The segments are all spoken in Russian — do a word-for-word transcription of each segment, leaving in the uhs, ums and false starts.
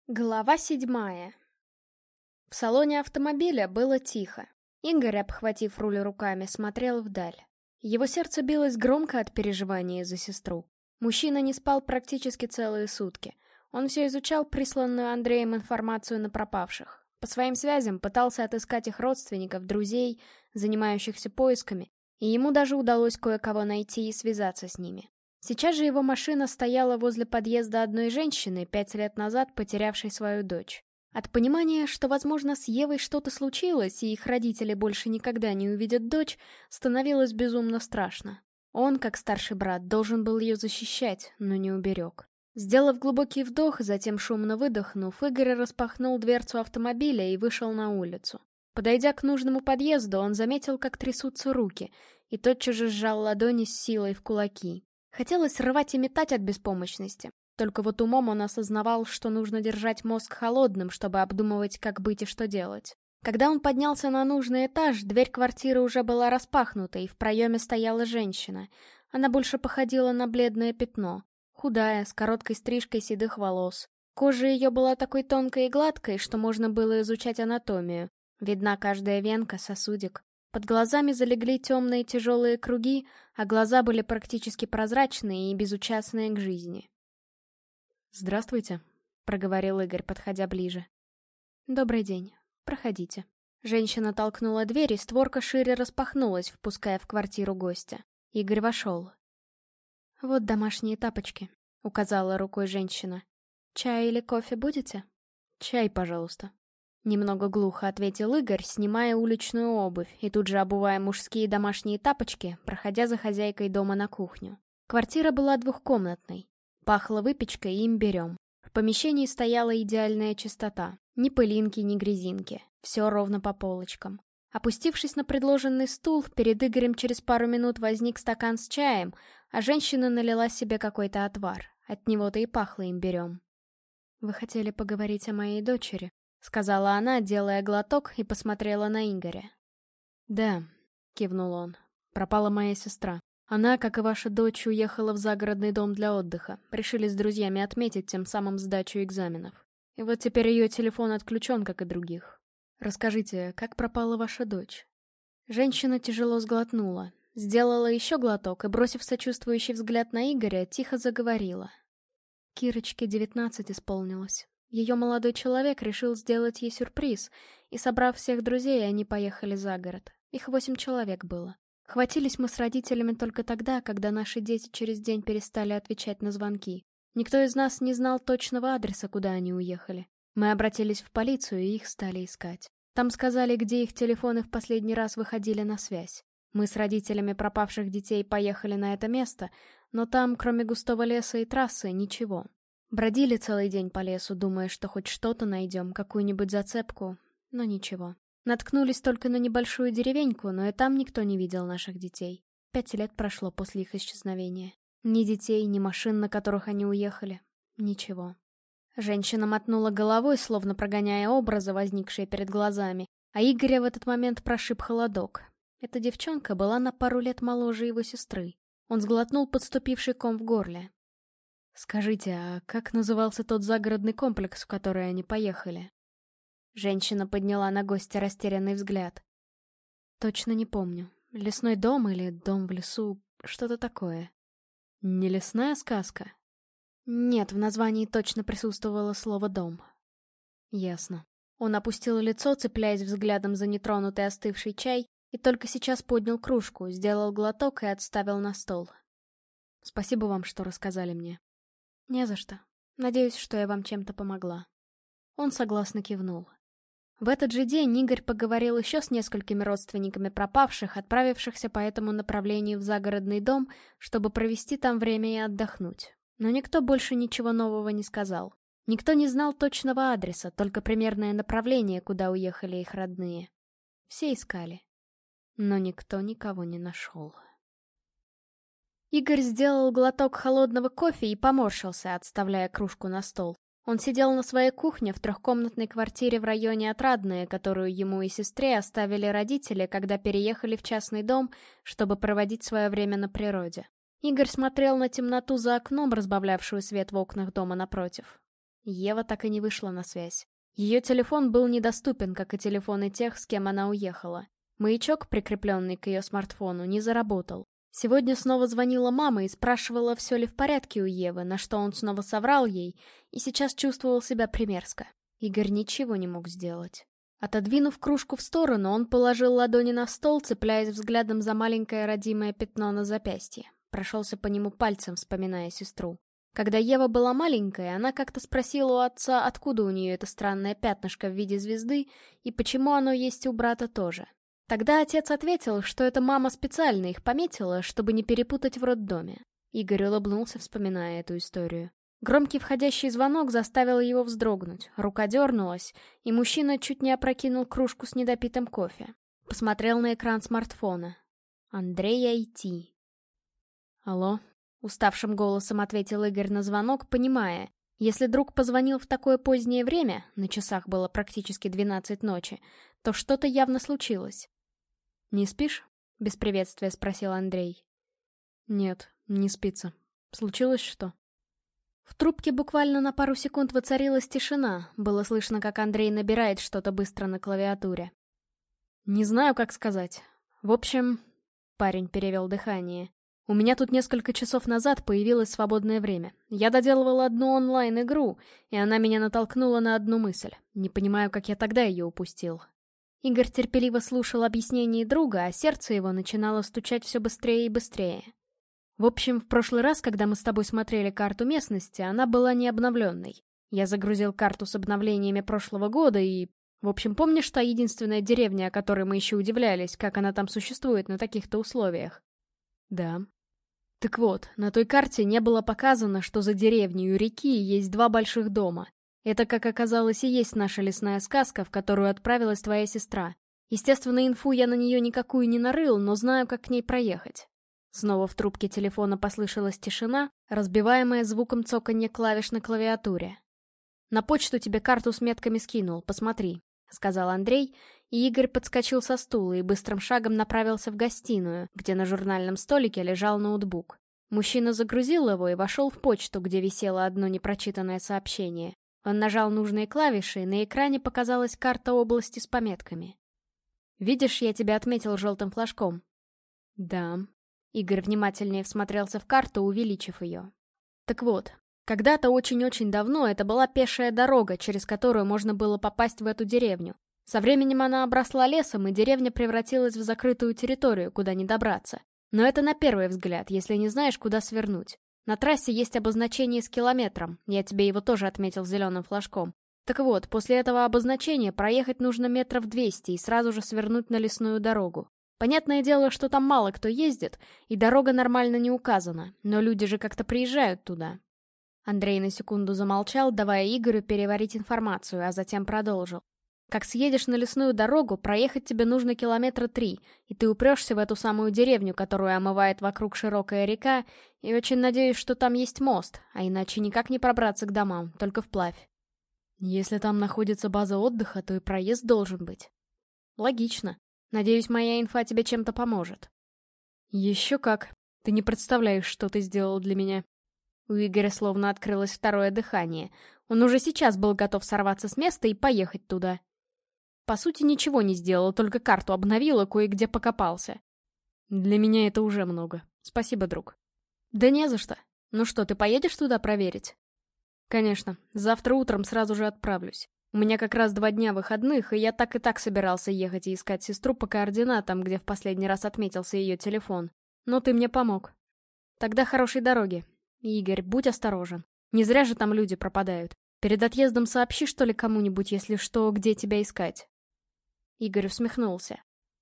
Глава седьмая. В салоне автомобиля было тихо. Игорь, обхватив руль руками, смотрел вдаль. Его сердце билось громко от переживания за сестру. Мужчина не спал практически целые сутки. Он все изучал присланную Андреем информацию на пропавших. По своим связям пытался отыскать их родственников, друзей, занимающихся поисками, и ему даже удалось кое-кого найти и связаться с ними. Сейчас же его машина стояла возле подъезда одной женщины, пять лет назад потерявшей свою дочь. От понимания, что, возможно, с Евой что-то случилось, и их родители больше никогда не увидят дочь, становилось безумно страшно. Он, как старший брат, должен был ее защищать, но не уберег. Сделав глубокий вдох, затем шумно выдохнув, Игорь распахнул дверцу автомобиля и вышел на улицу. Подойдя к нужному подъезду, он заметил, как трясутся руки, и тотчас же сжал ладони с силой в кулаки. Хотелось рвать и метать от беспомощности. Только вот умом он осознавал, что нужно держать мозг холодным, чтобы обдумывать, как быть и что делать. Когда он поднялся на нужный этаж, дверь квартиры уже была распахнута, и в проеме стояла женщина. Она больше походила на бледное пятно. Худая, с короткой стрижкой седых волос. Кожа ее была такой тонкой и гладкой, что можно было изучать анатомию. Видна каждая венка, сосудик. Под глазами залегли темные тяжелые круги, а глаза были практически прозрачные и безучастные к жизни. «Здравствуйте», — проговорил Игорь, подходя ближе. «Добрый день. Проходите». Женщина толкнула дверь, и створка шире распахнулась, впуская в квартиру гостя. Игорь вошел. «Вот домашние тапочки», — указала рукой женщина. «Чай или кофе будете?» «Чай, пожалуйста». Немного глухо ответил Игорь, снимая уличную обувь и тут же обувая мужские домашние тапочки, проходя за хозяйкой дома на кухню. Квартира была двухкомнатной. Пахло выпечкой и имбирем. В помещении стояла идеальная чистота. Ни пылинки, ни грязинки. Все ровно по полочкам. Опустившись на предложенный стул, перед Игорем через пару минут возник стакан с чаем, а женщина налила себе какой-то отвар. От него-то и пахло имбирем. «Вы хотели поговорить о моей дочери?» — сказала она, делая глоток, и посмотрела на Игоря. «Да», — кивнул он, — «пропала моя сестра. Она, как и ваша дочь, уехала в загородный дом для отдыха. Решили с друзьями отметить тем самым сдачу экзаменов. И вот теперь ее телефон отключен, как и других. Расскажите, как пропала ваша дочь?» Женщина тяжело сглотнула, сделала еще глоток и, бросив сочувствующий взгляд на Игоря, тихо заговорила. Кирочке девятнадцать исполнилось. Ее молодой человек решил сделать ей сюрприз, и, собрав всех друзей, они поехали за город. Их восемь человек было. Хватились мы с родителями только тогда, когда наши дети через день перестали отвечать на звонки. Никто из нас не знал точного адреса, куда они уехали. Мы обратились в полицию, и их стали искать. Там сказали, где их телефоны в последний раз выходили на связь. Мы с родителями пропавших детей поехали на это место, но там, кроме густого леса и трассы, ничего. Бродили целый день по лесу, думая, что хоть что-то найдем, какую-нибудь зацепку, но ничего. Наткнулись только на небольшую деревеньку, но и там никто не видел наших детей. Пять лет прошло после их исчезновения. Ни детей, ни машин, на которых они уехали. Ничего. Женщина мотнула головой, словно прогоняя образы, возникшие перед глазами, а Игоря в этот момент прошиб холодок. Эта девчонка была на пару лет моложе его сестры. Он сглотнул подступивший ком в горле. «Скажите, а как назывался тот загородный комплекс, в который они поехали?» Женщина подняла на гостя растерянный взгляд. «Точно не помню. Лесной дом или дом в лесу, что-то такое». «Не лесная сказка?» «Нет, в названии точно присутствовало слово «дом». «Ясно». Он опустил лицо, цепляясь взглядом за нетронутый остывший чай, и только сейчас поднял кружку, сделал глоток и отставил на стол. «Спасибо вам, что рассказали мне». «Не за что. Надеюсь, что я вам чем-то помогла». Он согласно кивнул. В этот же день Игорь поговорил еще с несколькими родственниками пропавших, отправившихся по этому направлению в загородный дом, чтобы провести там время и отдохнуть. Но никто больше ничего нового не сказал. Никто не знал точного адреса, только примерное направление, куда уехали их родные. Все искали. Но никто никого не нашел. Игорь сделал глоток холодного кофе и поморщился, отставляя кружку на стол. Он сидел на своей кухне в трехкомнатной квартире в районе Отрадное, которую ему и сестре оставили родители, когда переехали в частный дом, чтобы проводить свое время на природе. Игорь смотрел на темноту за окном, разбавлявшую свет в окнах дома напротив. Ева так и не вышла на связь. Ее телефон был недоступен, как и телефоны тех, с кем она уехала. Маячок, прикрепленный к ее смартфону, не заработал. Сегодня снова звонила мама и спрашивала, все ли в порядке у Евы, на что он снова соврал ей, и сейчас чувствовал себя примерзко. Игорь ничего не мог сделать. Отодвинув кружку в сторону, он положил ладони на стол, цепляясь взглядом за маленькое родимое пятно на запястье. Прошелся по нему пальцем, вспоминая сестру. Когда Ева была маленькой, она как-то спросила у отца, откуда у нее это странное пятнышко в виде звезды, и почему оно есть у брата тоже. Тогда отец ответил, что эта мама специально их пометила, чтобы не перепутать в роддоме. Игорь улыбнулся, вспоминая эту историю. Громкий входящий звонок заставил его вздрогнуть, рука дернулась, и мужчина чуть не опрокинул кружку с недопитым кофе. Посмотрел на экран смартфона. Андрей ай ти. «Алло?» — уставшим голосом ответил Игорь на звонок, понимая, если друг позвонил в такое позднее время, на часах было практически двенадцать ночи, то что-то явно случилось. «Не спишь?» — без приветствия спросил Андрей. «Нет, не спится. Случилось что?» В трубке буквально на пару секунд воцарилась тишина, было слышно, как Андрей набирает что-то быстро на клавиатуре. «Не знаю, как сказать. В общем...» — парень перевел дыхание. «У меня тут несколько часов назад появилось свободное время. Я доделывал одну онлайн-игру, и она меня натолкнула на одну мысль. Не понимаю, как я тогда ее упустил». Игорь терпеливо слушал объяснение друга, а сердце его начинало стучать все быстрее и быстрее. В общем, в прошлый раз, когда мы с тобой смотрели карту местности, она была не обновленной. Я загрузил карту с обновлениями прошлого года и... В общем, помнишь та единственная деревня, о которой мы еще удивлялись, как она там существует на таких-то условиях? Да. Так вот, на той карте не было показано, что за деревней у реки есть два больших дома. Это, как оказалось, и есть наша лесная сказка, в которую отправилась твоя сестра. Естественно, инфу я на нее никакую не нарыл, но знаю, как к ней проехать. Снова в трубке телефона послышалась тишина, разбиваемая звуком цоканья клавиш на клавиатуре. «На почту тебе карту с метками скинул, посмотри», — сказал Андрей, и Игорь подскочил со стула и быстрым шагом направился в гостиную, где на журнальном столике лежал ноутбук. Мужчина загрузил его и вошел в почту, где висело одно непрочитанное сообщение. Он нажал нужные клавиши, и на экране показалась карта области с пометками. «Видишь, я тебя отметил желтым флажком?» «Да». Игорь внимательнее всмотрелся в карту, увеличив ее. «Так вот, когда-то очень-очень давно это была пешая дорога, через которую можно было попасть в эту деревню. Со временем она обросла лесом, и деревня превратилась в закрытую территорию, куда не добраться. Но это на первый взгляд, если не знаешь, куда свернуть. На трассе есть обозначение с километром, я тебе его тоже отметил зеленым флажком. Так вот, после этого обозначения проехать нужно метров двести и сразу же свернуть на лесную дорогу. Понятное дело, что там мало кто ездит, и дорога нормально не указана, но люди же как-то приезжают туда». Андрей на секунду замолчал, давая Игорю переварить информацию, а затем продолжил. «Как съедешь на лесную дорогу, проехать тебе нужно километра три, и ты упрешься в эту самую деревню, которую омывает вокруг широкая река, и очень надеюсь, что там есть мост, а иначе никак не пробраться к домам, только вплавь». «Если там находится база отдыха, то и проезд должен быть». «Логично. Надеюсь, моя инфа тебе чем-то поможет». «Еще как. Ты не представляешь, что ты сделал для меня». У Игоря словно открылось второе дыхание. Он уже сейчас был готов сорваться с места и поехать туда. По сути, ничего не сделал, только карту обновил и кое-где покопался. Для меня это уже много. Спасибо, друг. Да не за что. Ну что, ты поедешь туда проверить? Конечно. Завтра утром сразу же отправлюсь. У меня как раз два дня выходных, и я так и так собирался ехать и искать сестру по координатам, где в последний раз отметился ее телефон. Но ты мне помог. Тогда хорошей дороги. Игорь, будь осторожен. Не зря же там люди пропадают. Перед отъездом сообщи, что ли, кому-нибудь, если что, где тебя искать. Игорь усмехнулся.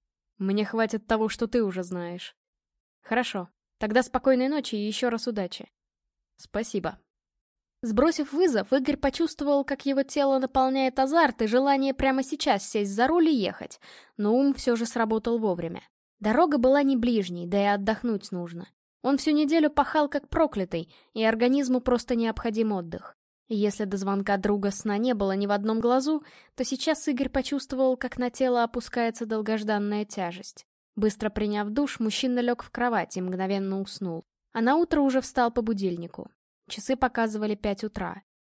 Мне хватит того, что ты уже знаешь. Хорошо. Тогда спокойной ночи и еще раз удачи. Спасибо. Сбросив вызов, Игорь почувствовал, как его тело наполняет азарт и желание прямо сейчас сесть за руль и ехать, но ум все же сработал вовремя. Дорога была не ближней, да и отдохнуть нужно. Он всю неделю пахал как проклятый, и организму просто необходим отдых. И если до звонка друга сна не было ни в одном глазу, то сейчас Игорь почувствовал, как на тело опускается долгожданная тяжесть. Быстро приняв душ, мужчина лег в кровать и мгновенно уснул. А наутро уже встал по будильнику. Часы показывали пять утра.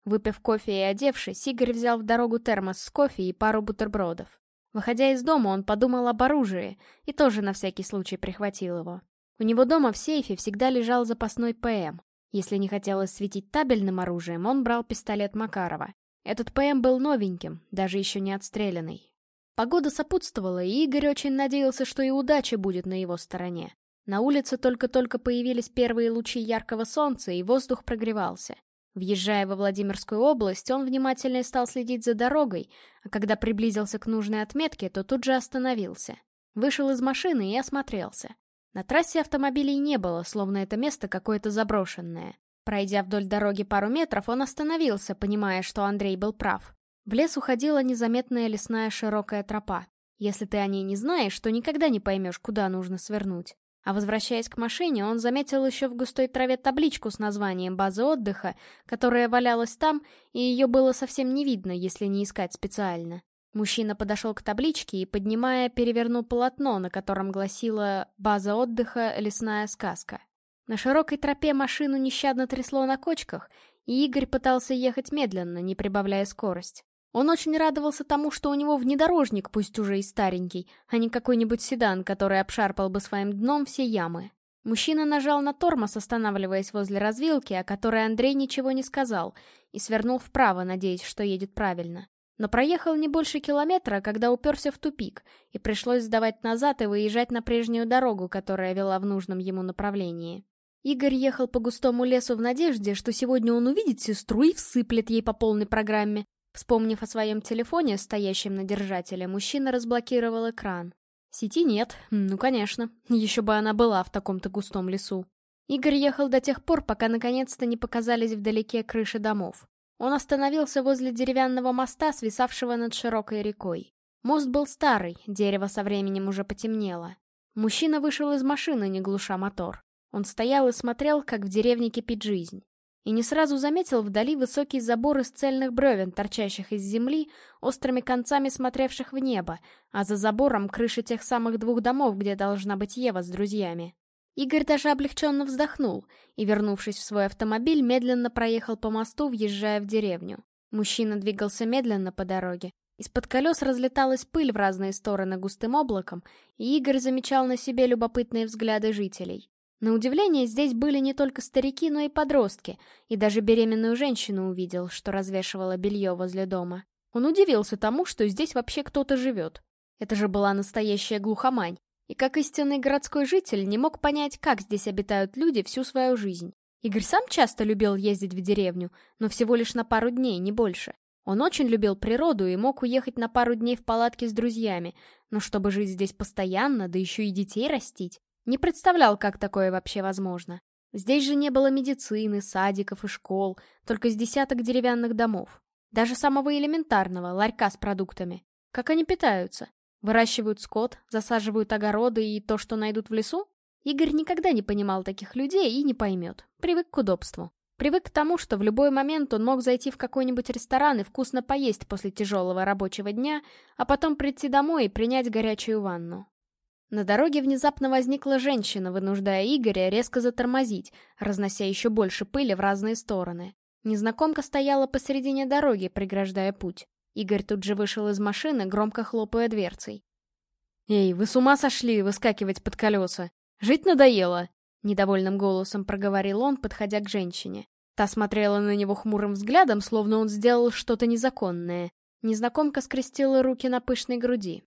Выпив кофе и одевшись, Игорь взял в дорогу термос с кофе и пару бутербродов. Выходя из дома, он подумал об оружии и тоже на всякий случай прихватил его. У него дома в сейфе всегда лежал запасной ПМ. Если не хотелось светить табельным оружием, он брал пистолет Макарова. Этот ПМ был новеньким, даже еще не отстрелянный. Погода сопутствовала, и Игорь очень надеялся, что и удача будет на его стороне. На улице только-только появились первые лучи яркого солнца, и воздух прогревался. Въезжая во Владимирскую область, он внимательно стал следить за дорогой, а когда приблизился к нужной отметке, то тут же остановился. Вышел из машины и осмотрелся. На трассе автомобилей не было, словно это место какое-то заброшенное. Пройдя вдоль дороги пару метров, он остановился, понимая, что Андрей был прав. В лес уходила незаметная лесная широкая тропа. Если ты о ней не знаешь, то никогда не поймешь, куда нужно свернуть. А возвращаясь к машине, он заметил еще в густой траве табличку с названием базы отдыха, которая валялась там, и ее было совсем не видно, если не искать специально. Мужчина подошел к табличке и, поднимая, перевернул полотно, на котором гласило «База отдыха. Лесная сказка». На широкой тропе машину нещадно трясло на кочках, и Игорь пытался ехать медленно, не прибавляя скорость. Он очень радовался тому, что у него внедорожник, пусть уже и старенький, а не какой-нибудь седан, который обшарпал бы своим дном все ямы. Мужчина нажал на тормоз, останавливаясь возле развилки, о которой Андрей ничего не сказал, и свернул вправо, надеясь, что едет правильно. Но проехал не больше километра, когда уперся в тупик, и пришлось сдавать назад и выезжать на прежнюю дорогу, которая вела в нужном ему направлении. Игорь ехал по густому лесу в надежде, что сегодня он увидит сестру и всыплет ей по полной программе. Вспомнив о своем телефоне, стоящем на держателе, мужчина разблокировал экран. Сети нет, ну конечно, еще бы она была в таком-то густом лесу. Игорь ехал до тех пор, пока наконец-то не показались вдалеке крыши домов. Он остановился возле деревянного моста, свисавшего над широкой рекой. Мост был старый, дерево со временем уже потемнело. Мужчина вышел из машины, не глуша мотор. Он стоял и смотрел, как в деревне кипит жизнь. И не сразу заметил вдали высокий забор из цельных бревен, торчащих из земли, острыми концами смотревших в небо, а за забором крыши тех самых двух домов, где должна быть Ева с друзьями. Игорь даже облегченно вздохнул и, вернувшись в свой автомобиль, медленно проехал по мосту, въезжая в деревню. Мужчина двигался медленно по дороге. Из-под колес разлеталась пыль в разные стороны густым облаком, и Игорь замечал на себе любопытные взгляды жителей. На удивление, здесь были не только старики, но и подростки, и даже беременную женщину увидел, что развешивала белье возле дома. Он удивился тому, что здесь вообще кто-то живет. Это же была настоящая глухомань, и как истинный городской житель не мог понять, как здесь обитают люди всю свою жизнь. Игорь сам часто любил ездить в деревню, но всего лишь на пару дней, не больше. Он очень любил природу и мог уехать на пару дней в палатке с друзьями, но чтобы жить здесь постоянно, да еще и детей растить, не представлял, как такое вообще возможно. Здесь же не было медицины, садиков и школ, только с десяток деревянных домов. Даже самого элементарного, ларька с продуктами. Как они питаются? Выращивают скот, засаживают огороды и то, что найдут в лесу? Игорь никогда не понимал таких людей и не поймет. Привык к удобству. Привык к тому, что в любой момент он мог зайти в какой-нибудь ресторан и вкусно поесть после тяжелого рабочего дня, а потом прийти домой и принять горячую ванну. На дороге внезапно возникла женщина, вынуждая Игоря резко затормозить, разнося еще больше пыли в разные стороны. Незнакомка стояла посередине дороги, преграждая путь. Игорь тут же вышел из машины, громко хлопая дверцей. «Эй, вы с ума сошли выскакивать под колеса? Жить надоело!» Недовольным голосом проговорил он, подходя к женщине. Та смотрела на него хмурым взглядом, словно он сделал что-то незаконное. Незнакомка скрестила руки на пышной груди.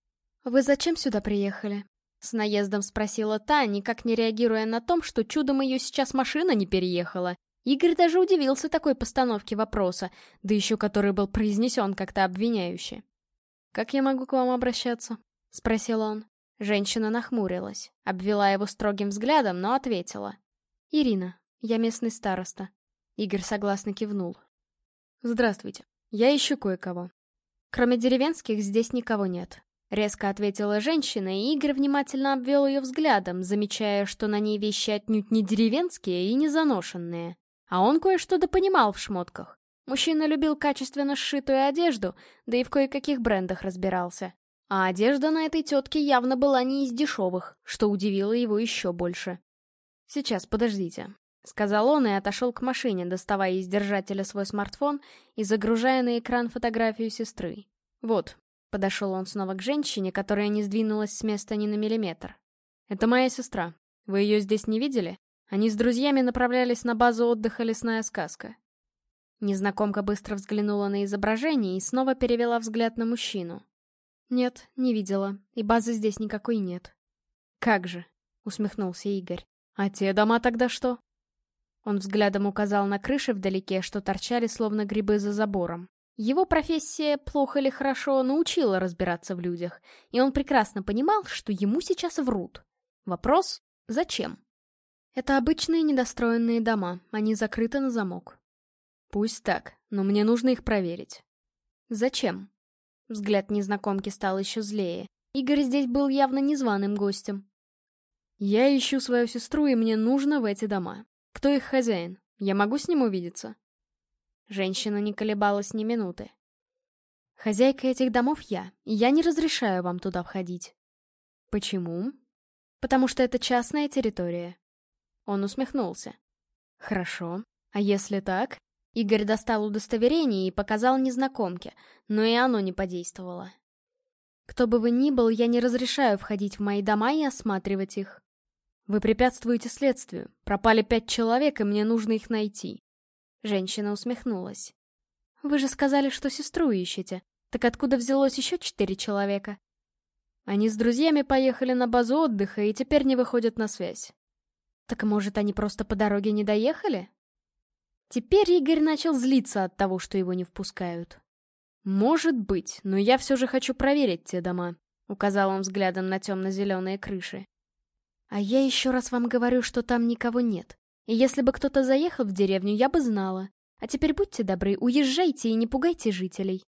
«Вы зачем сюда приехали?» С наездом спросила та, никак не реагируя на том, что чудом ее сейчас машина не переехала. Игорь даже удивился такой постановке вопроса, да еще который был произнесен как-то обвиняюще. «Как я могу к вам обращаться?» — спросил он. Женщина нахмурилась, обвела его строгим взглядом, но ответила. «Ирина, я местный староста». Игорь согласно кивнул. «Здравствуйте, я ищу кое-кого. Кроме деревенских здесь никого нет». Резко ответила женщина, и Игорь внимательно обвел ее взглядом, замечая, что на ней вещи отнюдь не деревенские и не заношенные. А он кое-что допонимал в шмотках. Мужчина любил качественно сшитую одежду, да и в кое-каких брендах разбирался. А одежда на этой тетке явно была не из дешевых, что удивило его еще больше. «Сейчас, подождите», — сказал он и отошел к машине, доставая из держателя свой смартфон и загружая на экран фотографию сестры. «Вот», — подошел он снова к женщине, которая не сдвинулась с места ни на миллиметр. «Это моя сестра. Вы ее здесь не видели? Они с друзьями направлялись на базу отдыха «Лесная сказка». Незнакомка быстро взглянула на изображение и снова перевела взгляд на мужчину. «Нет, не видела, и базы здесь никакой нет». «Как же?» — усмехнулся Игорь. «А те дома тогда что?» Он взглядом указал на крыши вдалеке, что торчали словно грибы за забором. Его профессия, плохо или хорошо, научила разбираться в людях, и он прекрасно понимал, что ему сейчас врут. Вопрос — зачем? Это обычные недостроенные дома, они закрыты на замок. Пусть так, но мне нужно их проверить. Зачем? Взгляд незнакомки стал еще злее. Игорь здесь был явно незваным гостем. Я ищу свою сестру, и мне нужно в эти дома. Кто их хозяин? Я могу с ним увидеться? Женщина не колебалась ни минуты. Хозяйка этих домов я, и я не разрешаю вам туда входить. Почему? Потому что это частная территория. Он усмехнулся. Хорошо. А если так? Игорь достал удостоверение и показал незнакомке, но и оно не подействовало. Кто бы вы ни был, я не разрешаю входить в мои дома и осматривать их. Вы препятствуете следствию. Пропали пять человек, и мне нужно их найти. Женщина усмехнулась. Вы же сказали, что сестру ищете. Так откуда взялось еще четыре человека? Они с друзьями поехали на базу отдыха и теперь не выходят на связь. Так может, они просто по дороге не доехали? Теперь Игорь начал злиться от того, что его не впускают. «Может быть, но я все же хочу проверить те дома», — указал он взглядом на темно-зеленые крыши. «А я еще раз вам говорю, что там никого нет. И если бы кто-то заехал в деревню, я бы знала. А теперь будьте добры, уезжайте и не пугайте жителей».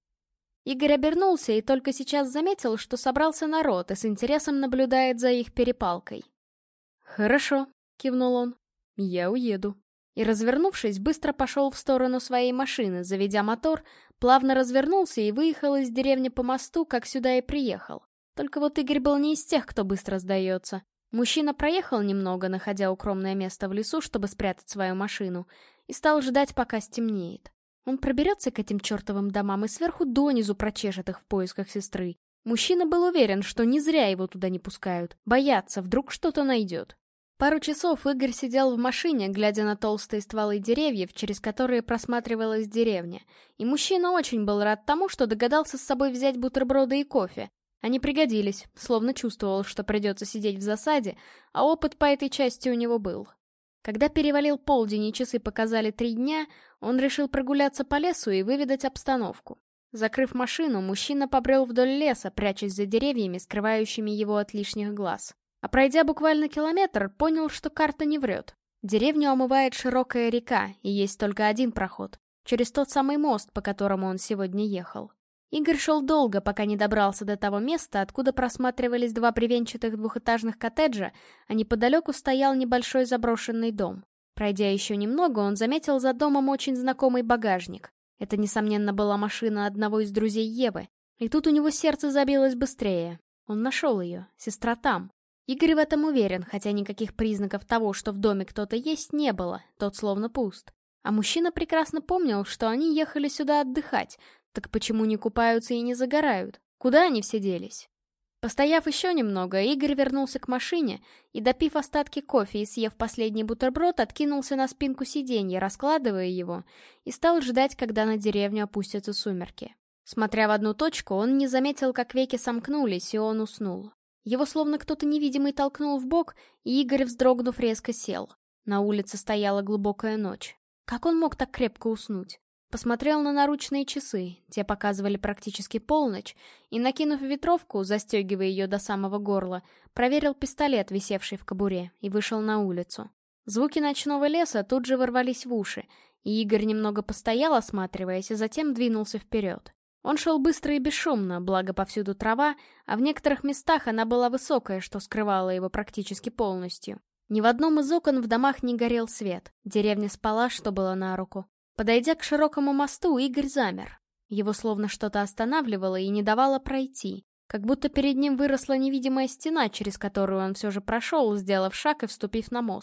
Игорь обернулся и только сейчас заметил, что собрался народ и с интересом наблюдает за их перепалкой. «Хорошо», — кивнул он, — «я уеду». И, развернувшись, быстро пошел в сторону своей машины, заведя мотор, плавно развернулся и выехал из деревни по мосту, как сюда и приехал. Только вот Игорь был не из тех, кто быстро сдается. Мужчина проехал немного, находя укромное место в лесу, чтобы спрятать свою машину, и стал ждать, пока стемнеет. Он проберется к этим чертовым домам и сверху донизу прочешет их в поисках сестры. Мужчина был уверен, что не зря его туда не пускают. Боятся, вдруг что-то найдет. Пару часов Игорь сидел в машине, глядя на толстые стволы деревьев, через которые просматривалась деревня. И мужчина очень был рад тому, что догадался с собой взять бутерброды и кофе. Они пригодились, словно чувствовал, что придется сидеть в засаде, а опыт по этой части у него был. Когда перевалил полдень и часы показали три дня, он решил прогуляться по лесу и выведать обстановку. Закрыв машину, мужчина побрел вдоль леса, прячась за деревьями, скрывающими его от лишних глаз. А пройдя буквально километр, понял, что карта не врет. Деревню омывает широкая река, и есть только один проход, через тот самый мост, по которому он сегодня ехал. Игорь шел долго, пока не добрался до того места, откуда просматривались два бревенчатых двухэтажных коттеджа, а неподалеку стоял небольшой заброшенный дом. Пройдя еще немного, он заметил за домом очень знакомый багажник. Это, несомненно, была машина одного из друзей Евы. И тут у него сердце забилось быстрее. Он нашел ее, сестра там. Игорь в этом уверен, хотя никаких признаков того, что в доме кто-то есть, не было, тот словно пуст. А мужчина прекрасно помнил, что они ехали сюда отдыхать, так почему не купаются и не загорают? Куда они все делись? Постояв еще немного, Игорь вернулся к машине и, допив остатки кофе и съев последний бутерброд, откинулся на спинку сиденья, раскладывая его, и стал ждать, когда на деревню опустятся сумерки. Смотря в одну точку, он не заметил, как веки сомкнулись, и он уснул. Его словно кто-то невидимый толкнул в бок, и Игорь, вздрогнув, резко сел. На улице стояла глубокая ночь. Как он мог так крепко уснуть? Посмотрел на наручные часы, те показывали практически полночь, и, накинув ветровку, застегивая ее до самого горла, проверил пистолет, висевший в кобуре, и вышел на улицу. Звуки ночного леса тут же ворвались в уши, и Игорь немного постоял, осматриваясь, и затем двинулся вперед. Он шел быстро и бесшумно, благо повсюду трава, а в некоторых местах она была высокая, что скрывало его практически полностью. Ни в одном из окон в домах не горел свет, деревня спала, что было на руку. Подойдя к широкому мосту, Игорь замер. Его словно что-то останавливало и не давало пройти, как будто перед ним выросла невидимая стена, через которую он все же прошел, сделав шаг и вступив на мост.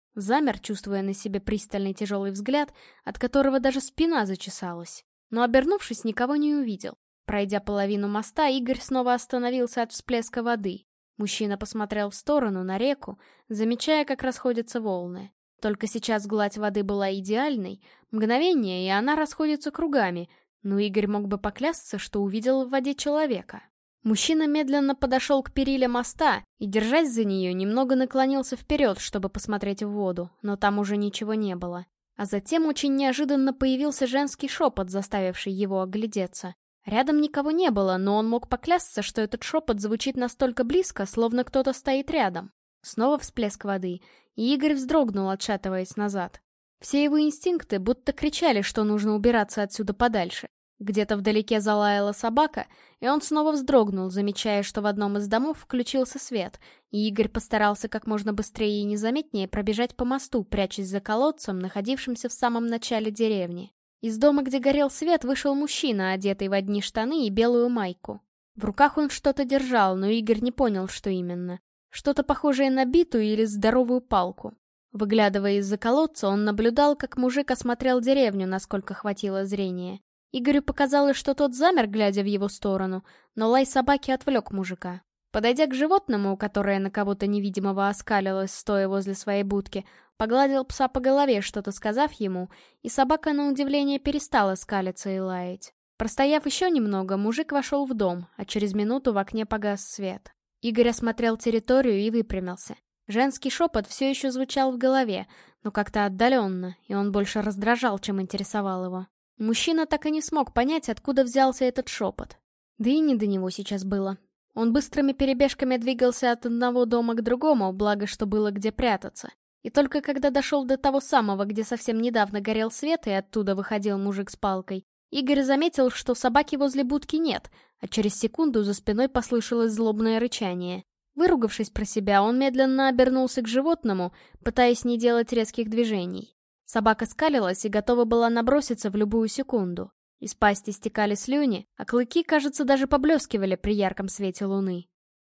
Замер, чувствуя на себе пристальный тяжелый взгляд, от которого даже спина зачесалась. Но, обернувшись, никого не увидел. Пройдя половину моста, Игорь снова остановился от всплеска воды. Мужчина посмотрел в сторону, на реку, замечая, как расходятся волны. Только сейчас гладь воды была идеальной, мгновение, и она расходится кругами, но Игорь мог бы поклясться, что увидел в воде человека. Мужчина медленно подошел к периле моста и, держась за нее, немного наклонился вперед, чтобы посмотреть в воду, но там уже ничего не было. А затем очень неожиданно появился женский шепот, заставивший его оглядеться. Рядом никого не было, но он мог поклясться, что этот шепот звучит настолько близко, словно кто-то стоит рядом. Снова всплеск воды, и Игорь вздрогнул, отшатываясь назад. Все его инстинкты будто кричали, что нужно убираться отсюда подальше. Где-то вдалеке залаяла собака, и он снова вздрогнул, замечая, что в одном из домов включился свет, и Игорь постарался как можно быстрее и незаметнее пробежать по мосту, прячась за колодцем, находившимся в самом начале деревни. Из дома, где горел свет, вышел мужчина, одетый в одни штаны и белую майку. В руках он что-то держал, но Игорь не понял, что именно. Что-то похожее на биту или здоровую палку. Выглядывая из-за колодца, он наблюдал, как мужик осмотрел деревню, насколько хватило зрения. Игорю показалось, что тот замер, глядя в его сторону, но лай собаки отвлек мужика. Подойдя к животному, которое на кого-то невидимого оскалилось, стоя возле своей будки, погладил пса по голове, что-то сказав ему, и собака, на удивление, перестала скалиться и лаять. Простояв еще немного, мужик вошел в дом, а через минуту в окне погас свет. Игорь осмотрел территорию и выпрямился. Женский шепот все еще звучал в голове, но как-то отдаленно, и он больше раздражал, чем интересовал его. Мужчина так и не смог понять, откуда взялся этот шепот. Да и не до него сейчас было. Он быстрыми перебежками двигался от одного дома к другому, благо что было где прятаться. И только когда дошел до того самого, где совсем недавно горел свет, и оттуда выходил мужик с палкой, Игорь заметил, что собаки возле будки нет, а через секунду за спиной послышалось злобное рычание. Выругавшись про себя, он медленно обернулся к животному, пытаясь не делать резких движений. Собака скалилась и готова была наброситься в любую секунду. Из пасти стекали слюни, а клыки, кажется, даже поблескивали при ярком свете луны.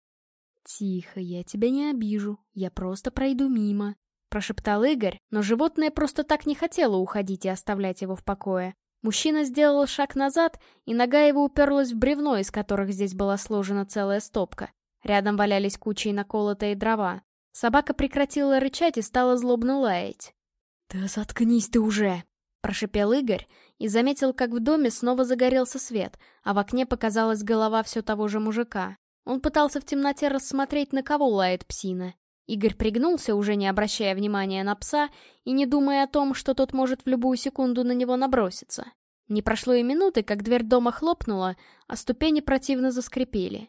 «Тихо, я тебя не обижу, я просто пройду мимо», — прошептал Игорь, но животное просто так не хотело уходить и оставлять его в покое. Мужчина сделал шаг назад, и нога его уперлась в бревно, из которых здесь была сложена целая стопка. Рядом валялись кучей наколотые дрова. Собака прекратила рычать и стала злобно лаять. «Да заткнись ты уже!» — прошипел Игорь и заметил, как в доме снова загорелся свет, а в окне показалась голова все того же мужика. Он пытался в темноте рассмотреть, на кого лает псина. Игорь пригнулся, уже не обращая внимания на пса и не думая о том, что тот может в любую секунду на него наброситься. Не прошло и минуты, как дверь дома хлопнула, а ступени противно заскрипели.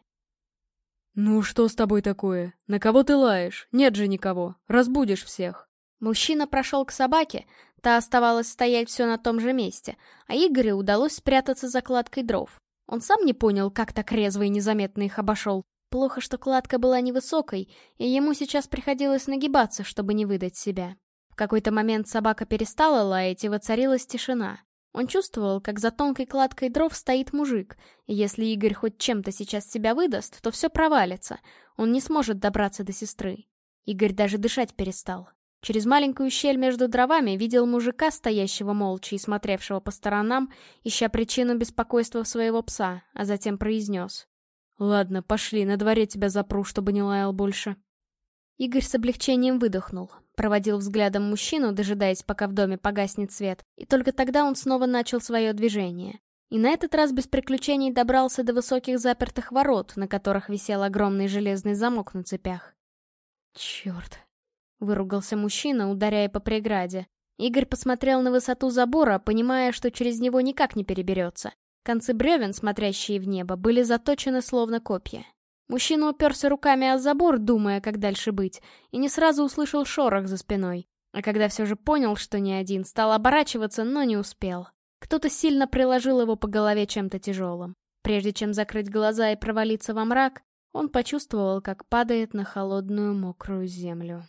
«Ну что с тобой такое? На кого ты лаешь? Нет же никого. Разбудишь всех». Мужчина прошел к собаке, та оставалась стоять все на том же месте, а Игорю удалось спрятаться за кладкой дров. Он сам не понял, как так резво и незаметно их обошел. Плохо, что кладка была невысокой, и ему сейчас приходилось нагибаться, чтобы не выдать себя. В какой-то момент собака перестала лаять, и воцарилась тишина. Он чувствовал, как за тонкой кладкой дров стоит мужик, и если Игорь хоть чем-то сейчас себя выдаст, то все провалится, он не сможет добраться до сестры. Игорь даже дышать перестал. Через маленькую щель между дровами видел мужика, стоящего молча и смотревшего по сторонам, ища причину беспокойства своего пса, а затем произнес: «Ладно, пошли, на дворе тебя запру, чтобы не лаял больше». Игорь с облегчением выдохнул, проводил взглядом мужчину, дожидаясь, пока в доме погаснет свет, и только тогда он снова начал свое движение. И на этот раз без приключений добрался до высоких запертых ворот, на которых висел огромный железный замок на цепях. «Черт!» — выругался мужчина, ударяя по преграде. Игорь посмотрел на высоту забора, понимая, что через него никак не переберется. Концы бревен, смотрящие в небо, были заточены словно копья. Мужчина уперся руками о забор, думая, как дальше быть, и не сразу услышал шорох за спиной. А когда все же понял, что не один, стал оборачиваться, но не успел. Кто-то сильно приложил его по голове чем-то тяжелым. Прежде чем закрыть глаза и провалиться во мрак, он почувствовал, как падает на холодную мокрую землю.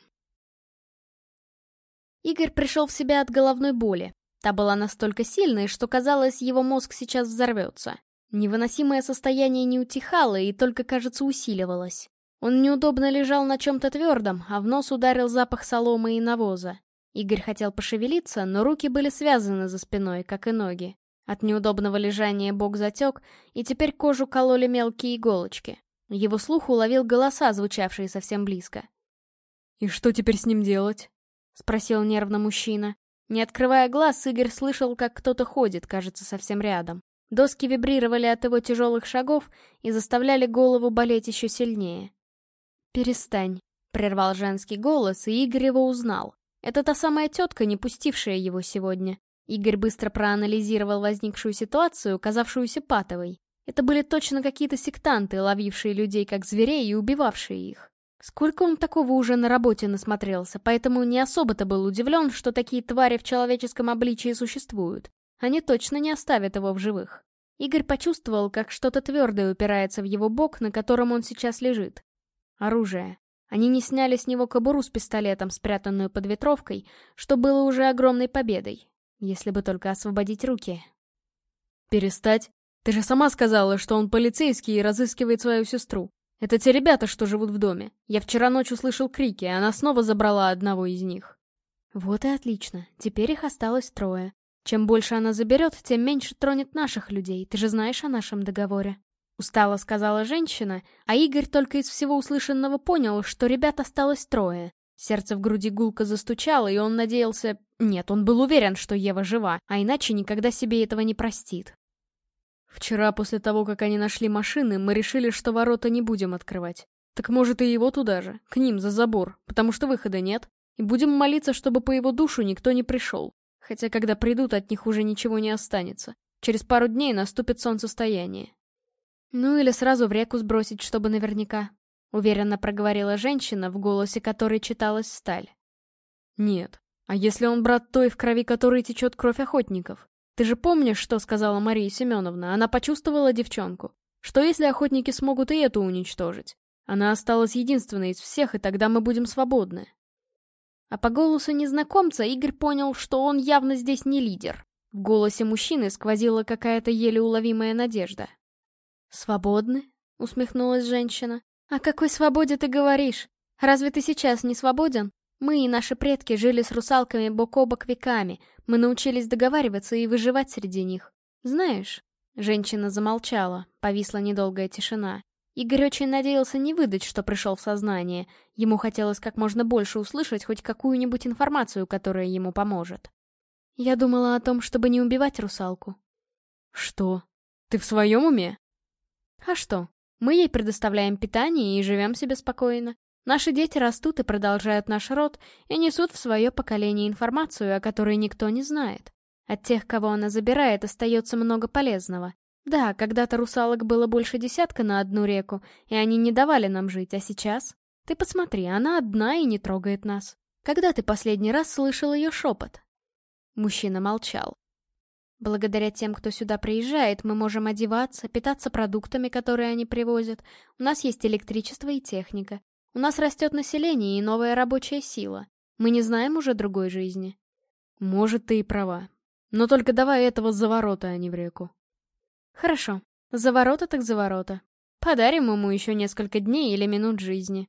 Игорь пришел в себя от головной боли. Та была настолько сильной, что казалось, его мозг сейчас взорвется. Невыносимое состояние не утихало и только, кажется, усиливалось. Он неудобно лежал на чем-то твердом, а в нос ударил запах соломы и навоза. Игорь хотел пошевелиться, но руки были связаны за спиной, как и ноги. От неудобного лежания бок затек, и теперь кожу кололи мелкие иголочки. Его слух уловил голоса, звучавшие совсем близко. «И что теперь с ним делать?» — спросил нервно мужчина. Не открывая глаз, Игорь слышал, как кто-то ходит, кажется, совсем рядом. Доски вибрировали от его тяжелых шагов и заставляли голову болеть еще сильнее. «Перестань», — прервал женский голос, и Игорь его узнал. Это та самая тетка, не пустившая его сегодня. Игорь быстро проанализировал возникшую ситуацию, казавшуюся патовой. Это были точно какие-то сектанты, ловившие людей как зверей и убивавшие их. Сколько он такого уже на работе насмотрелся, поэтому не особо-то был удивлен, что такие твари в человеческом обличии существуют. Они точно не оставят его в живых. Игорь почувствовал, как что-то твердое упирается в его бок, на котором он сейчас лежит. Оружие. Они не сняли с него кобуру с пистолетом, спрятанную под ветровкой, что было уже огромной победой. Если бы только освободить руки. «Перестать? Ты же сама сказала, что он полицейский и разыскивает свою сестру. Это те ребята, что живут в доме. Я вчера ночью слышал крики, и она снова забрала одного из них». Вот и отлично. Теперь их осталось трое. Чем больше она заберет, тем меньше тронет наших людей. Ты же знаешь о нашем договоре. Устало сказала женщина, а Игорь только из всего услышанного понял, что ребят осталось трое. Сердце в груди гулко застучало, и он надеялся... Нет, он был уверен, что Ева жива, а иначе никогда себе этого не простит. «Вчера, после того, как они нашли машины, мы решили, что ворота не будем открывать. Так может и его туда же, к ним, за забор, потому что выхода нет. И будем молиться, чтобы по его душу никто не пришел. Хотя, когда придут, от них уже ничего не останется. Через пару дней наступит солнцестояние». «Ну или сразу в реку сбросить, чтобы наверняка», — уверенно проговорила женщина, в голосе которой читалась сталь. «Нет. А если он брат той, в крови которой течет кровь охотников? Ты же помнишь, что сказала Мария Семеновна? Она почувствовала девчонку. Что если охотники смогут и эту уничтожить? Она осталась единственной из всех, и тогда мы будем свободны». А по голосу незнакомца Игорь понял, что он явно здесь не лидер. В голосе мужчины сквозила какая-то еле уловимая надежда. «Свободны?» — усмехнулась женщина. «О какой свободе ты говоришь? Разве ты сейчас не свободен? Мы и наши предки жили с русалками бок о бок веками. Мы научились договариваться и выживать среди них. Знаешь...» Женщина замолчала, повисла недолгая тишина. Игорь очень надеялся не выдать, что пришел в сознание. Ему хотелось как можно больше услышать хоть какую-нибудь информацию, которая ему поможет. «Я думала о том, чтобы не убивать русалку». «Что? Ты в своем уме?» «А что? Мы ей предоставляем питание и живем себе спокойно. Наши дети растут и продолжают наш род, и несут в свое поколение информацию, о которой никто не знает. От тех, кого она забирает, остается много полезного. Да, когда-то русалок было больше десятка на одну реку, и они не давали нам жить, а сейчас? Ты посмотри, она одна и не трогает нас. Когда ты последний раз слышал ее шепот?» Мужчина молчал. «Благодаря тем, кто сюда приезжает, мы можем одеваться, питаться продуктами, которые они привозят. У нас есть электричество и техника. У нас растет население и новая рабочая сила. Мы не знаем уже другой жизни». «Может, ты и права. Но только давай этого за ворота, а не в реку». «Хорошо. За ворота так за ворота. Подарим ему еще несколько дней или минут жизни».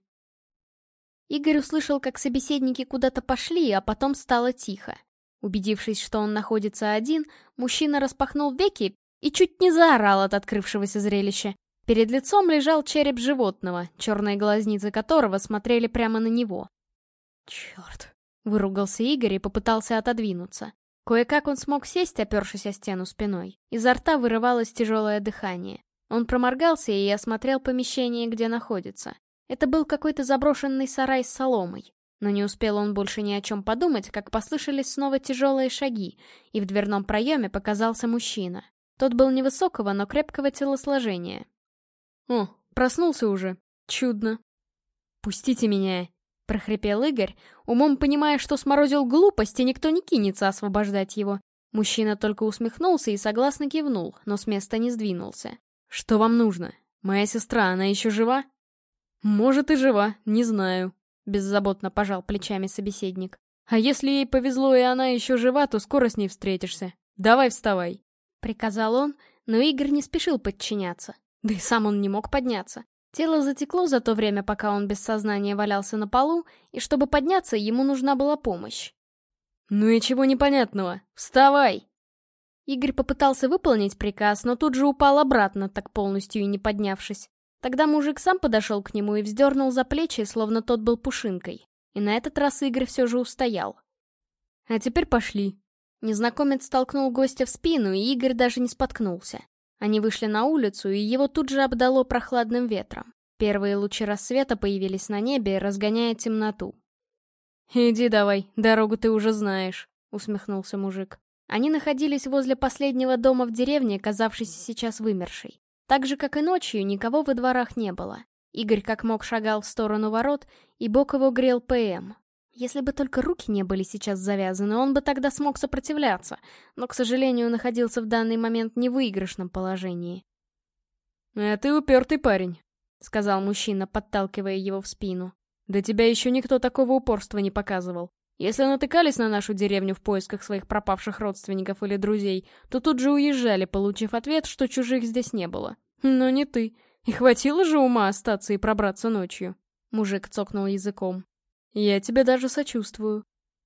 Игорь услышал, как собеседники куда-то пошли, а потом стало тихо. Убедившись, что он находится один, мужчина распахнул веки и чуть не заорал от открывшегося зрелища. Перед лицом лежал череп животного, черные глазницы которого смотрели прямо на него. «Черт!» — выругался Игорь и попытался отодвинуться. Кое-как он смог сесть, опершись о стену спиной. Изо рта вырывалось тяжелое дыхание. Он проморгался и осмотрел помещение, где находится. Это был какой-то заброшенный сарай с соломой. Но не успел он больше ни о чем подумать, как послышались снова тяжелые шаги, и в дверном проеме показался мужчина. Тот был невысокого, но крепкого телосложения. «О, проснулся уже. Чудно». «Пустите меня», — прохрипел Игорь, умом понимая, что сморозил глупость, и никто не кинется освобождать его. Мужчина только усмехнулся и согласно кивнул, но с места не сдвинулся. «Что вам нужно? Моя сестра, она еще жива?» «Может и жива, не знаю», — беззаботно пожал плечами собеседник. «А если ей повезло и она еще жива, то скоро с ней встретишься. Давай вставай», — приказал он, но Игорь не спешил подчиняться. Да и сам он не мог подняться. Тело затекло за то время, пока он без сознания валялся на полу, и чтобы подняться, ему нужна была помощь. «Ну и чего непонятного? Вставай!» Игорь попытался выполнить приказ, но тут же упал обратно, так полностью и не поднявшись. Тогда мужик сам подошел к нему и вздернул за плечи, словно тот был пушинкой. И на этот раз Игорь все же устоял. «А теперь пошли». Незнакомец толкнул гостя в спину, и Игорь даже не споткнулся. Они вышли на улицу, и его тут же обдало прохладным ветром. Первые лучи рассвета появились на небе, разгоняя темноту. «Иди давай, дорогу ты уже знаешь», — усмехнулся мужик. Они находились возле последнего дома в деревне, казавшейся сейчас вымершей. Так же, как и ночью, никого во дворах не было. Игорь как мог шагал в сторону ворот, и бок его грел ПМ. Если бы только руки не были сейчас завязаны, он бы тогда смог сопротивляться, но, к сожалению, находился в данный момент в невыигрышном положении. «А ты упертый парень», — сказал мужчина, подталкивая его в спину. «Да тебя еще никто такого упорства не показывал. Если натыкались на нашу деревню в поисках своих пропавших родственников или друзей, то тут же уезжали, получив ответ, что чужих здесь не было. Но не ты. И хватило же ума остаться и пробраться ночью». Мужик цокнул языком. «Я тебе даже сочувствую».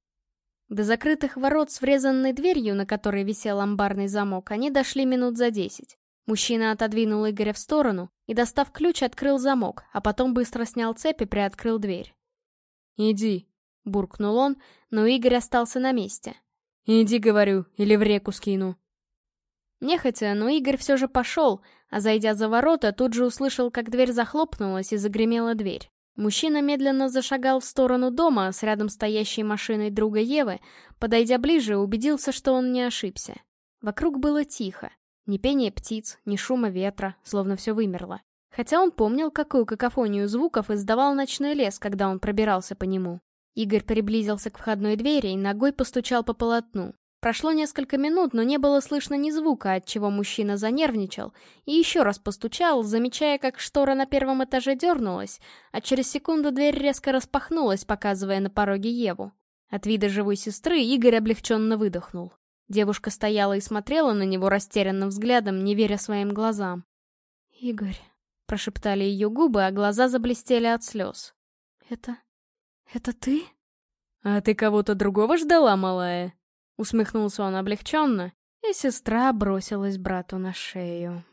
До закрытых ворот с врезанной дверью, на которой висел амбарный замок, они дошли минут за десять. Мужчина отодвинул Игоря в сторону и, достав ключ, открыл замок, а потом быстро снял цепь и приоткрыл дверь. «Иди», — буркнул он, но Игорь остался на месте. «Иди, говорю, или в реку скину». Нехотя, но Игорь все же пошел, а зайдя за ворота, тут же услышал, как дверь захлопнулась и загремела дверь. Мужчина медленно зашагал в сторону дома с рядом стоящей машиной друга Евы, подойдя ближе, убедился, что он не ошибся. Вокруг было тихо. Ни пения птиц, ни шума ветра, словно все вымерло. Хотя он помнил, какую какофонию звуков издавал ночной лес, когда он пробирался по нему. Игорь приблизился к входной двери и ногой постучал по полотну. Прошло несколько минут, но не было слышно ни звука, отчего мужчина занервничал, и еще раз постучал, замечая, как штора на первом этаже дернулась, а через секунду дверь резко распахнулась, показывая на пороге Еву. От вида живой сестры Игорь облегченно выдохнул. Девушка стояла и смотрела на него растерянным взглядом, не веря своим глазам. «Игорь», — прошептали ее губы, а глаза заблестели от слез. «Это... это ты?» «А ты кого-то другого ждала, малая?» Усмехнулся он облегченно, и сестра бросилась брату на шею.